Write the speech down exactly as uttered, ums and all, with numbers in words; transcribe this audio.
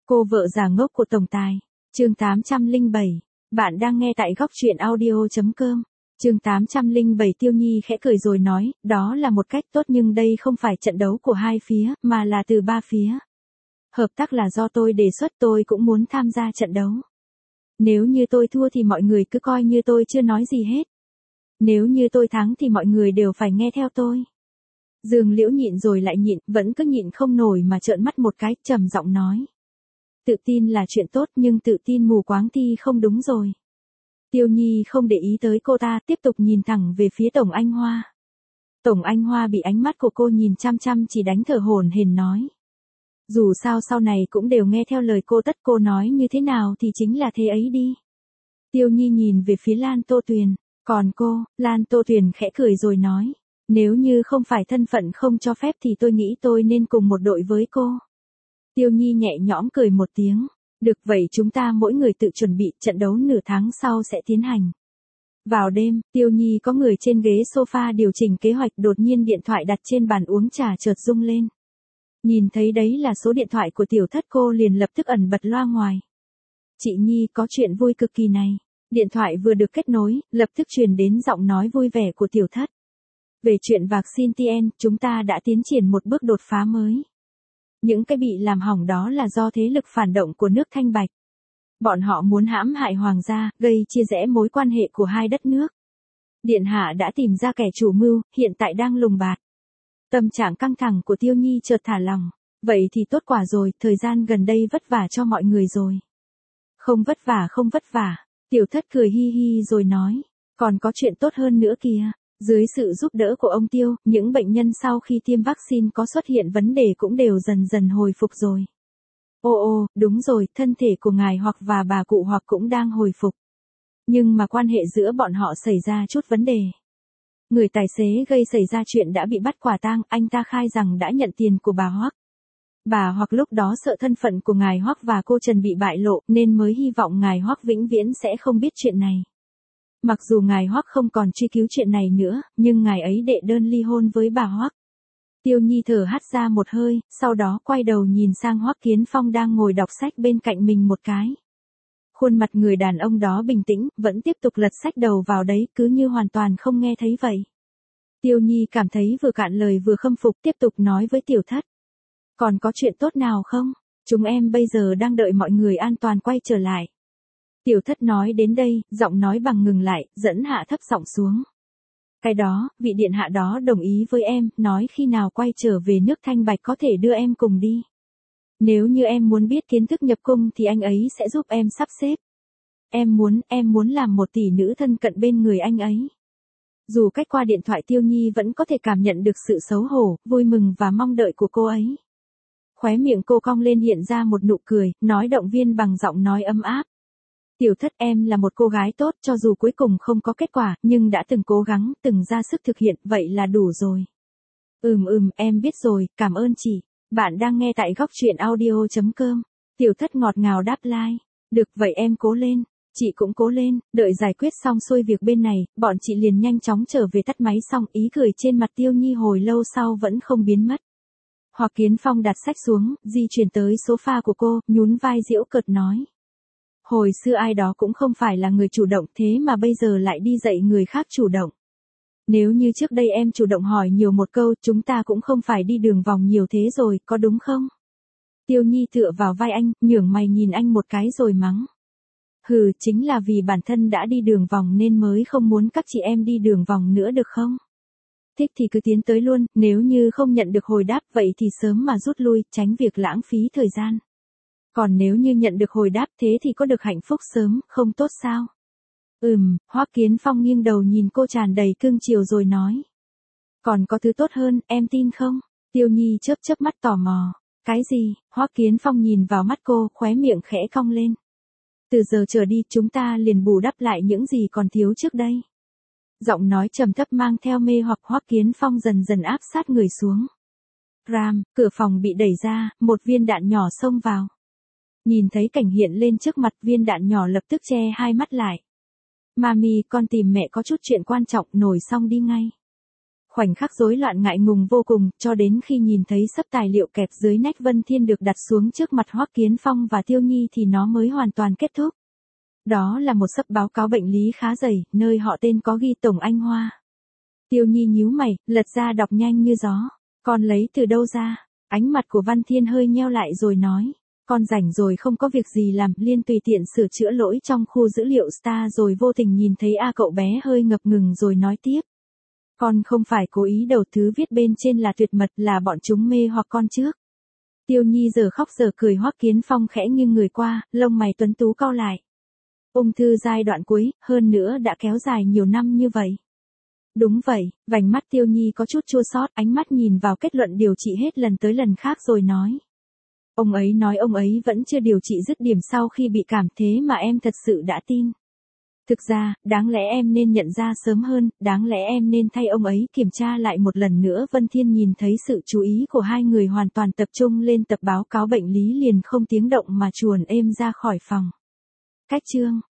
Cô vợ già ngốc của tổng tài. Chương tám trăm lẻ bảy. Bạn đang nghe tại góc truyện audio chấm com. Chương tám trăm lẻ bảy. Tiêu Nhi khẽ cười rồi nói, đó là một cách tốt nhưng đây không phải trận đấu của hai phía, mà là từ ba phía. Hợp tác là do tôi đề xuất, tôi cũng muốn tham gia trận đấu. Nếu như tôi thua thì mọi người cứ coi như tôi chưa nói gì hết. Nếu như tôi thắng thì mọi người đều phải nghe theo tôi. Dương Liễu nhịn rồi lại nhịn, vẫn cứ nhịn không nổi mà trợn mắt một cái, trầm giọng nói. Tự tin là chuyện tốt nhưng tự tin mù quáng thì không đúng rồi. Tiêu Nhi không để ý tới cô ta, tiếp tục nhìn thẳng về phía Tổng Anh Hoa. Tổng Anh Hoa bị ánh mắt của cô nhìn chăm chăm chỉ đánh thở hổn hển nói. Dù sao sau này cũng đều nghe theo lời cô, tất cô nói như thế nào thì chính là thế ấy đi. Tiêu Nhi nhìn về phía Lan Tô Tuyền, còn cô, Lan Tô Tuyền khẽ cười rồi nói. Nếu như không phải thân phận không cho phép thì tôi nghĩ tôi nên cùng một đội với cô. Tiêu Nhi nhẹ nhõm cười một tiếng. Được vậy chúng ta mỗi người tự chuẩn bị, trận đấu nửa tháng sau sẽ tiến hành. Vào đêm, Tiêu Nhi có người trên ghế sofa điều chỉnh kế hoạch, đột nhiên điện thoại đặt trên bàn uống trà chợt rung lên. Nhìn thấy đấy là số điện thoại của Tiểu Thất, cô liền lập tức ẩn bật loa ngoài. Chị Nhi, có chuyện vui cực kỳ này. Điện thoại vừa được kết nối, lập tức truyền đến giọng nói vui vẻ của Tiểu Thất. Về chuyện vaccine tê en, chúng ta đã tiến triển một bước đột phá mới. Những cái bị làm hỏng đó là do thế lực phản động của nước Thanh Bạch. Bọn họ muốn hãm hại hoàng gia, gây chia rẽ mối quan hệ của hai đất nước. Điện hạ đã tìm ra kẻ chủ mưu, hiện tại đang lùng bạt. Tâm trạng căng thẳng của Tiêu Nhi chợt thả lỏng. Vậy thì tốt quả rồi, thời gian gần đây vất vả cho mọi người rồi. Không vất vả không vất vả. Tiểu Thất cười hi hi rồi nói. Còn có chuyện tốt hơn nữa kìa. Dưới sự giúp đỡ của ông Tiêu, những bệnh nhân sau khi tiêm vaccine có xuất hiện vấn đề cũng đều dần dần hồi phục rồi. Ô ô, đúng rồi, thân thể của ngài hoặc và bà cụ hoặc cũng đang hồi phục. Nhưng mà quan hệ giữa bọn họ xảy ra chút vấn đề. Người tài xế gây xảy ra chuyện đã bị bắt quả tang, anh ta khai rằng đã nhận tiền của bà Hoắc. Bà Hoắc lúc đó sợ thân phận của ngài Hoắc và cô Trần bị bại lộ nên mới hy vọng ngài Hoắc vĩnh viễn sẽ không biết chuyện này. Mặc dù ngài Hoắc không còn truy cứu chuyện này nữa, nhưng ngài ấy đệ đơn ly hôn với bà Hoắc. Tiêu Nhi thở hắt ra một hơi, sau đó quay đầu nhìn sang Hoắc Kiến Phong đang ngồi đọc sách bên cạnh mình một cái. Khuôn mặt người đàn ông đó bình tĩnh, vẫn tiếp tục lật sách đầu vào đấy, cứ như hoàn toàn không nghe thấy vậy. Tiêu Nhi cảm thấy vừa cạn lời vừa khâm phục, tiếp tục nói với Tiểu Thất. Còn có chuyện tốt nào không? Chúng em bây giờ đang đợi mọi người an toàn quay trở lại. Tiểu Thất nói đến đây, giọng nói bằng ngừng lại, dẫn hạ thấp giọng xuống. Cái đó, vị điện hạ đó đồng ý với em, nói khi nào quay trở về nước Thanh Bạch có thể đưa em cùng đi. Nếu như em muốn biết kiến thức nhập cung thì anh ấy sẽ giúp em sắp xếp. Em muốn, em muốn làm một tỷ nữ thân cận bên người anh ấy. Dù cách qua điện thoại, Tiêu Nhi vẫn có thể cảm nhận được sự xấu hổ, vui mừng và mong đợi của cô ấy. Khóe miệng cô cong lên hiện ra một nụ cười, nói động viên bằng giọng nói ấm áp. Tiểu Thất, em là một cô gái tốt, cho dù cuối cùng không có kết quả, nhưng đã từng cố gắng, từng ra sức thực hiện, vậy là đủ rồi. Ừm ừm, em biết rồi, cảm ơn chị. Bạn đang nghe tại góc truyện audio chấm com. Tiểu Thất ngọt ngào đáp like. Được vậy em cố lên. Chị cũng cố lên. Đợi giải quyết xong xuôi việc bên này, bọn chị liền nhanh chóng trở về tắt máy xong. Ý cười trên mặt Tiêu Nhi hồi lâu sau vẫn không biến mất. Hoắc Kiến Phong đặt sách xuống, di chuyển tới sofa của cô, nhún vai giễu cợt nói. Hồi xưa ai đó cũng không phải là người chủ động, thế mà bây giờ lại đi dạy người khác chủ động. Nếu như trước đây em chủ động hỏi nhiều một câu, chúng ta cũng không phải đi đường vòng nhiều thế rồi, có đúng không? Tiêu Nhi tựa vào vai anh, nhướng mày nhìn anh một cái rồi mắng. Hừ, chính là vì bản thân đã đi đường vòng nên mới không muốn các chị em đi đường vòng nữa được không? Thích thì cứ tiến tới luôn, nếu như không nhận được hồi đáp vậy thì sớm mà rút lui, tránh việc lãng phí thời gian. Còn nếu như nhận được hồi đáp thế thì có được hạnh phúc sớm, không tốt sao? Ừm, Hoắc Kiến Phong nghiêng đầu nhìn cô tràn đầy cưng chiều rồi nói. Còn có thứ tốt hơn, em tin không? Tiêu Nhi chớp chớp mắt tò mò. Cái gì? Hoắc Kiến Phong nhìn vào mắt cô, khóe miệng khẽ cong lên. Từ giờ trở đi chúng ta liền bù đắp lại những gì còn thiếu trước đây. Giọng nói trầm thấp mang theo mê hoặc, Hoắc Kiến Phong dần dần áp sát người xuống. Ram, cửa phòng bị đẩy ra, một viên đạn nhỏ xông vào. Nhìn thấy cảnh hiện lên trước mặt, viên đạn nhỏ lập tức che hai mắt lại. Mami, con tìm mẹ có chút chuyện quan trọng, nổi xong đi ngay. Khoảnh khắc rối loạn ngại ngùng vô cùng, cho đến khi nhìn thấy xấp tài liệu kẹp dưới nách Vân Thiên được đặt xuống trước mặt Hoắc Kiến Phong và Tiêu Nhi thì nó mới hoàn toàn kết thúc. Đó là một xấp báo cáo bệnh lý khá dày, nơi họ tên có ghi Tổng Anh Hoa. Tiêu Nhi nhíu mày, lật ra đọc nhanh như gió. Con lấy từ đâu ra? Ánh mặt của Văn Thiên hơi nheo lại rồi nói. Con rảnh rồi không có việc gì làm, Liên tùy tiện sửa chữa lỗi trong khu dữ liệu Star rồi vô tình nhìn thấy A cậu bé hơi ngập ngừng rồi nói tiếp. Con không phải cố ý đầu thứ viết bên trên là tuyệt mật, là bọn chúng mê hoặc con trước. Tiêu Nhi giờ khóc giờ cười. Hoắc Kiến Phong khẽ nghiêng người qua, lông mày tuấn tú cau lại. Ung thư giai đoạn cuối, hơn nữa đã kéo dài nhiều năm như vậy. Đúng vậy, vành mắt Tiêu Nhi có chút chua xót, ánh mắt nhìn vào kết luận điều trị hết lần tới lần khác rồi nói. Ông ấy nói ông ấy vẫn chưa điều trị dứt điểm sau khi bị cảm, thế mà em thật sự đã tin. Thực ra, đáng lẽ em nên nhận ra sớm hơn, đáng lẽ em nên thay ông ấy kiểm tra lại một lần nữa. Vân Thiên nhìn thấy sự chú ý của hai người hoàn toàn tập trung lên tập báo cáo bệnh lý liền không tiếng động mà chuồn êm ra khỏi phòng. Cách chương